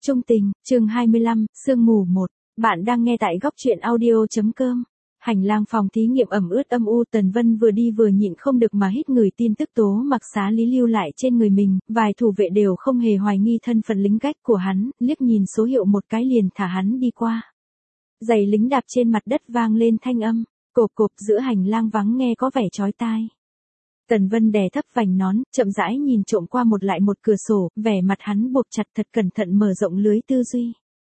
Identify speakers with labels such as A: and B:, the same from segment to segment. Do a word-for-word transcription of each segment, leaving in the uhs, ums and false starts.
A: Trung tình, chương hai mươi lăm, sương mù một. Bạn đang nghe tại góc truyện audio.com. Hành lang phòng thí nghiệm ẩm ướt âm u, Tần Vân vừa đi vừa nhịn không được mà hít người tin tức Tố Mặc Xá Lý lưu lại trên người mình, vài thủ vệ đều không hề hoài nghi thân phận lính gác của hắn, liếc nhìn số hiệu một cái liền thả hắn đi qua. Giày lính đạp trên mặt đất vang lên thanh âm, cộp cộp giữa hành lang vắng nghe có vẻ chói tai. Tần Vân đè thấp vành nón, chậm rãi nhìn trộm qua một lại một cửa sổ, vẻ mặt hắn buộc chặt thật cẩn thận mở rộng lưới tư duy.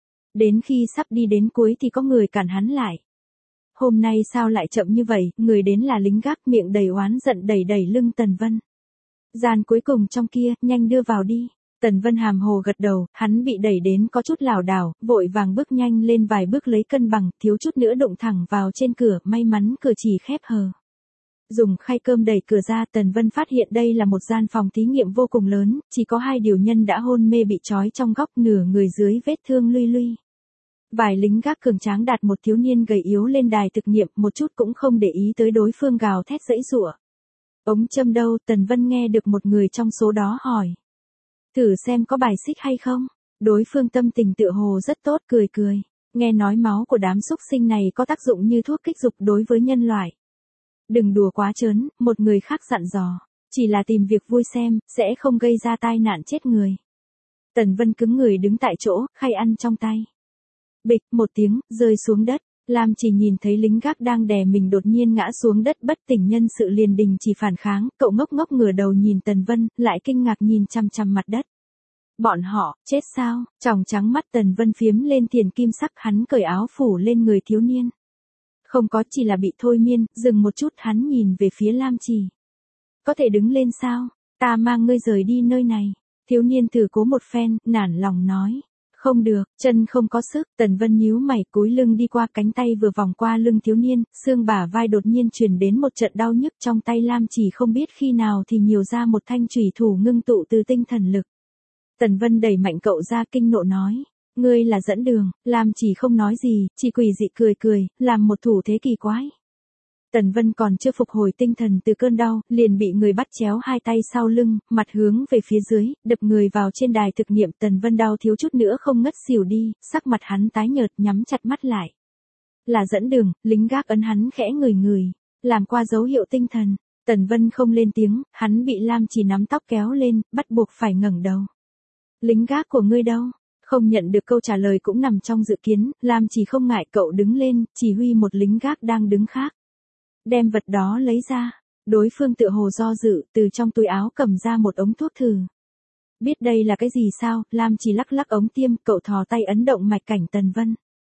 A: Đến khi sắp đi đến cuối thì có người cản hắn lại. Hôm nay sao lại chậm như vậy, người đến là lính gác, miệng đầy oán giận đẩy đẩy lưng Tần Vân. Gian cuối cùng trong kia, nhanh đưa vào đi. Tần Vân hàm hồ gật đầu, hắn bị đẩy đến có chút lảo đảo, vội vàng bước nhanh lên vài bước lấy cân bằng, thiếu chút nữa đụng thẳng vào trên cửa, may mắn cửa chỉ khép hờ. Dùng khay cơm đẩy cửa ra, Tần Vân phát hiện đây là một gian phòng thí nghiệm vô cùng lớn, chỉ có hai điều nhân đã hôn mê bị trói trong góc, nửa người dưới vết thương luy luy. Vài lính gác cường tráng đặt một thiếu niên gầy yếu lên đài thực nghiệm, một chút cũng không để ý tới đối phương gào thét giãy giụa. Ống châm đâu? Tần Vân nghe được một người trong số đó hỏi. Thử xem có bài xích hay không? Đối phương tâm tình tựa hồ rất tốt, cười cười. Nghe nói máu của đám súc sinh này có tác dụng như thuốc kích dục đối với nhân loại. Đừng đùa quá trớn, một người khác dặn dò. Chỉ là tìm việc vui xem, sẽ không gây ra tai nạn chết người. Tần Vân cứng người đứng tại chỗ, khay ăn trong tay. Bịch, một tiếng, rơi xuống đất. Lam Chỉ nhìn thấy lính gác đang đè mình đột nhiên ngã xuống đất bất tỉnh nhân sự liền đình chỉ phản kháng. Cậu ngốc ngốc ngửa đầu nhìn Tần Vân, lại kinh ngạc nhìn chăm chăm mặt đất. Bọn họ, chết sao? Tròng trắng mắt Tần Vân phiếm lên tiền kim sắc, hắn cởi áo phủ lên người thiếu niên. Không có, chỉ là bị thôi miên. Dừng một chút, hắn nhìn về phía Lam Chỉ. Có thể đứng lên sao? Ta mang ngươi rời đi nơi này. Thiếu niên thử cố một phen, nản lòng nói. Không được, chân không có sức. Tần Vân nhíu mày, cúi lưng đi qua, cánh tay vừa vòng qua lưng thiếu niên, xương bả vai đột nhiên truyền đến một trận đau nhức, trong tay Lam Chỉ không biết khi nào thì nhiều ra một thanh chủy thủ ngưng tụ từ tinh thần lực. Tần Vân đẩy mạnh cậu ra, kinh nộ nói. Ngươi là dẫn đường. Lam Chỉ không nói gì, chỉ quỷ dị cười cười, làm một thủ thế kỳ quái. Tần Vân còn chưa phục hồi tinh thần từ cơn đau, liền bị người bắt chéo hai tay sau lưng, mặt hướng về phía dưới, đập người vào trên đài thực nghiệm. Tần Vân đau thiếu chút nữa không ngất xỉu đi, sắc mặt hắn tái nhợt, nhắm chặt mắt lại. Là dẫn đường, lính gác ấn hắn khẽ ngửi ngửi, làm qua dấu hiệu tinh thần. Tần Vân không lên tiếng, hắn bị Lam Chỉ nắm tóc kéo lên, bắt buộc phải ngẩng đầu. Lính gác của ngươi đâu? Không nhận được câu trả lời cũng nằm trong dự kiến, Lam Chỉ không ngại, cậu đứng lên, chỉ huy một lính gác đang đứng khác. Đem vật đó lấy ra. Đối phương tựa hồ do dự, từ trong túi áo cầm ra một ống thuốc thử. Biết đây là cái gì sao? Lam Chỉ lắc lắc ống tiêm, cậu thò tay ấn động mạch cảnh Tần Vân.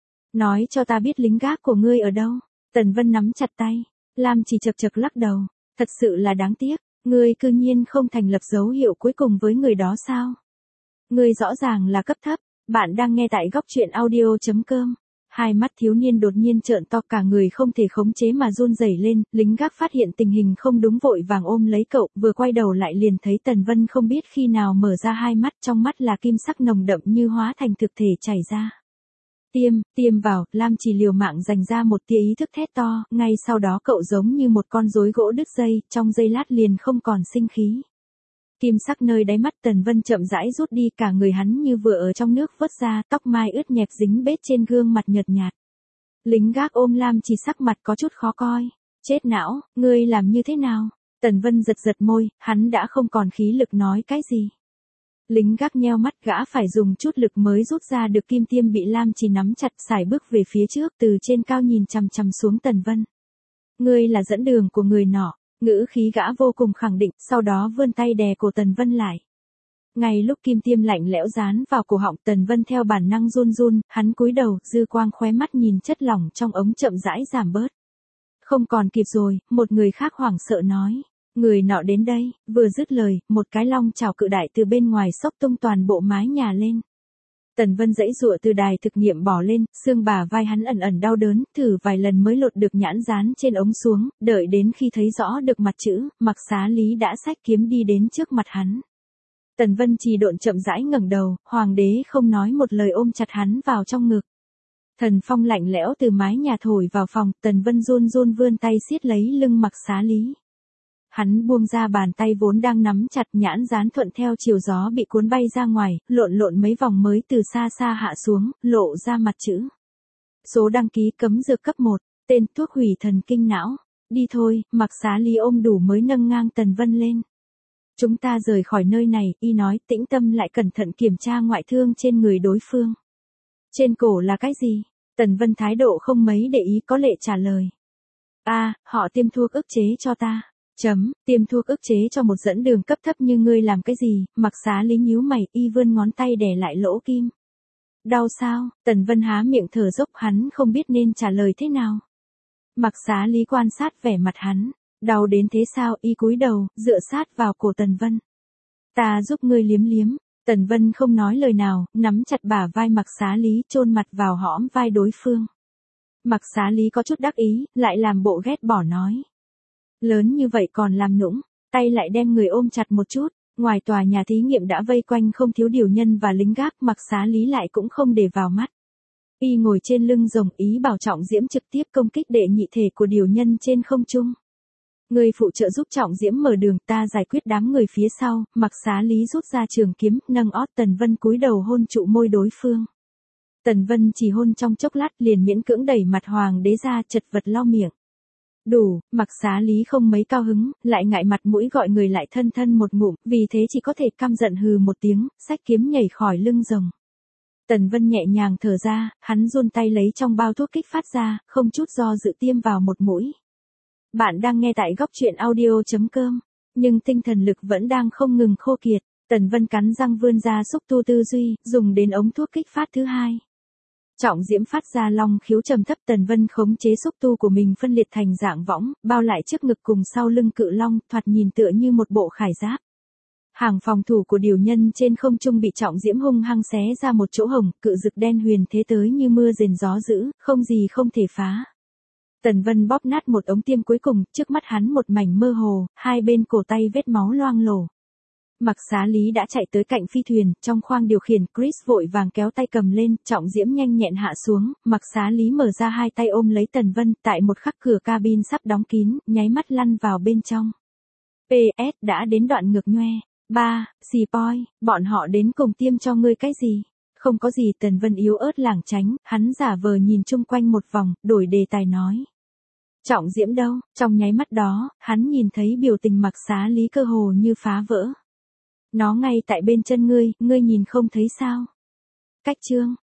A: Nói cho ta biết lính gác của ngươi ở đâu. Tần Vân nắm chặt tay. Lam Chỉ chật chật lắc đầu. Thật sự là đáng tiếc. Ngươi cư nhiên không thành lập dấu hiệu cuối cùng với người đó sao? Ngươi rõ ràng là cấp thấp. Bạn đang nghe tại góc truyện audio.com. Hai mắt thiếu niên đột nhiên trợn to, cả người không thể khống chế mà run rẩy lên. Lính gác phát hiện tình hình không đúng vội vàng ôm lấy cậu, vừa quay đầu lại liền thấy Tần Vân không biết khi nào mở ra hai mắt, trong mắt là kim sắc nồng đậm như hóa thành thực thể chảy ra. Tiêm, tiêm vào. Lam Chỉ liều mạng dành ra một tia ý thức thét to, ngay sau đó cậu giống như một con rối gỗ đứt dây, trong giây lát liền không còn sinh khí. Kim sắc nơi đáy mắt Tần Vân chậm rãi rút đi, cả người hắn như vừa ở trong nước vớt ra, tóc mai ướt nhẹp dính bết trên gương mặt nhợt nhạt. Lính gác ôm Lam Chỉ, sắc mặt có chút khó coi. Chết não, ngươi làm như thế nào? Tần Vân giật giật môi, hắn đã không còn khí lực nói cái gì. Lính gác nheo mắt, gã phải dùng chút lực mới rút ra được kim tiêm bị Lam Chỉ nắm chặt, sải bước về phía trước, từ trên cao nhìn chằm chằm xuống Tần Vân. Ngươi là dẫn đường của người nọ. Ngữ khí gã vô cùng khẳng định, sau đó vươn tay đè cổ Tần Vân lại. Ngay lúc kim tiêm lạnh lẽo dán vào cổ họng, Tần Vân theo bản năng run run, hắn cúi đầu, dư quang khóe mắt nhìn chất lỏng trong ống chậm rãi giảm bớt. Không còn kịp rồi, một người khác hoảng sợ nói. Người nọ đến đây. Vừa dứt lời, một cái long chảo cự đại từ bên ngoài xốc tung toàn bộ mái nhà lên. Tần Vân giãy giụa từ đài thực nghiệm bỏ lên, xương bả vai hắn ẩn ẩn đau đớn, thử vài lần mới lột được nhãn dán trên ống xuống, đợi đến khi thấy rõ được mặt chữ, Mặc Xá Lý đã xách kiếm đi đến trước mặt hắn. Tần Vân trì độn chậm rãi ngẩng đầu, hoàng đế không nói một lời ôm chặt hắn vào trong ngực. Thần phong lạnh lẽo từ mái nhà thổi vào phòng, Tần Vân run run vươn tay siết lấy lưng Mặc Xá Lý. Hắn buông ra bàn tay vốn đang nắm chặt, nhãn dán thuận theo chiều gió bị cuốn bay ra ngoài, lộn lộn mấy vòng mới từ xa xa hạ xuống, lộ ra mặt chữ. Số đăng ký cấm dược cấp một, tên thuốc hủy thần kinh não. Đi thôi, Mạc Xá Lý ôm đủ mới nâng ngang Tần Vân lên. Chúng ta rời khỏi nơi này, y nói, tĩnh tâm lại cẩn thận kiểm tra ngoại thương trên người đối phương. Trên cổ là cái gì? Tần Vân thái độ không mấy để ý, có lệ trả lời. A, à, họ tiêm thuốc ức chế cho ta. Chấm, tiêm thuốc ức chế cho một dẫn đường cấp thấp như ngươi làm cái gì? Mạc Xá Lý nhíu mày, y vươn ngón tay đè lại lỗ kim. Đau sao? Tần Vân há miệng thở dốc, hắn không biết nên trả lời thế nào. Mạc Xá Lý quan sát vẻ mặt hắn. Đau đến thế sao? Y cúi đầu, dựa sát vào cổ Tần Vân. Ta giúp ngươi liếm liếm. Tần Vân không nói lời nào, nắm chặt bả vai Mạc Xá Lý, chôn mặt vào hõm vai đối phương. Mạc Xá Lý có chút đắc ý, lại làm bộ ghét bỏ nói. Lớn như vậy còn làm nũng, tay lại đem người ôm chặt một chút. Ngoài tòa nhà thí nghiệm đã vây quanh không thiếu điều nhân và lính gác, Mạc Xá Lý lại cũng không để vào mắt. Y ngồi trên lưng rồng, ý bảo Trọng Diễm trực tiếp công kích đệ nhị thể của điều nhân trên không trung. Người phụ trợ giúp Trọng Diễm mở đường, ta giải quyết đám người phía sau. Mạc Xá Lý rút ra trường kiếm, nâng ót Tần Vân cúi đầu hôn trụ môi đối phương. Tần Vân chỉ hôn trong chốc lát liền miễn cưỡng đẩy mặt hoàng đế ra, chật vật lau miệng. Đủ, Mạc Xá Lý không mấy cao hứng, lại ngại mặt mũi gọi người lại thân thân một ngụm, vì thế chỉ có thể căm giận hừ một tiếng, xách kiếm nhảy khỏi lưng rồng. Tần Vân nhẹ nhàng thở ra, hắn run tay lấy trong bao thuốc kích phát ra, không chút do dự tiêm vào một mũi. Bạn đang nghe tại góc truyện audio chấm com, nhưng tinh thần lực vẫn đang không ngừng khô kiệt. Tần Vân cắn răng vươn ra xúc tu tư duy, dùng đến ống thuốc kích phát thứ hai. Trọng Diễm phát ra long khiếu trầm thấp, Tần Vân khống chế xúc tu của mình phân liệt thành dạng võng, bao lại trước ngực cùng sau lưng cự long, thoạt nhìn tựa như một bộ khải giáp. Hàng phòng thủ của điều nhân trên không trung bị Trọng Diễm hung hăng xé ra một chỗ hổng, cự dực đen huyền thế tới như mưa rền gió dữ, không gì không thể phá. Tần Vân bóp nát một ống tiêm cuối cùng, trước mắt hắn một mảnh mơ hồ, hai bên cổ tay vết máu loang lổ. Mạc Xá Lý đã chạy tới cạnh phi thuyền, trong khoang điều khiển, Chris vội vàng kéo tay cầm lên, Trọng Diễm nhanh nhẹn hạ xuống, Mạc Xá Lý mở ra hai tay ôm lấy Tần Vân, tại một khắc cửa cabin sắp đóng kín, nháy mắt lăn vào bên trong. pê ét đã đến đoạn ngược nhoe. ba. Xì poi, bọn họ đến cùng tiêm cho ngươi cái gì? Không có gì, Tần Vân yếu ớt lảng tránh, hắn giả vờ nhìn chung quanh một vòng, đổi đề tài nói. Trọng Diễm đâu? Trong nháy mắt đó, hắn nhìn thấy biểu tình Mạc Xá Lý cơ hồ như phá vỡ. Nó ngay tại bên chân ngươi, ngươi nhìn không thấy sao? Cách chương.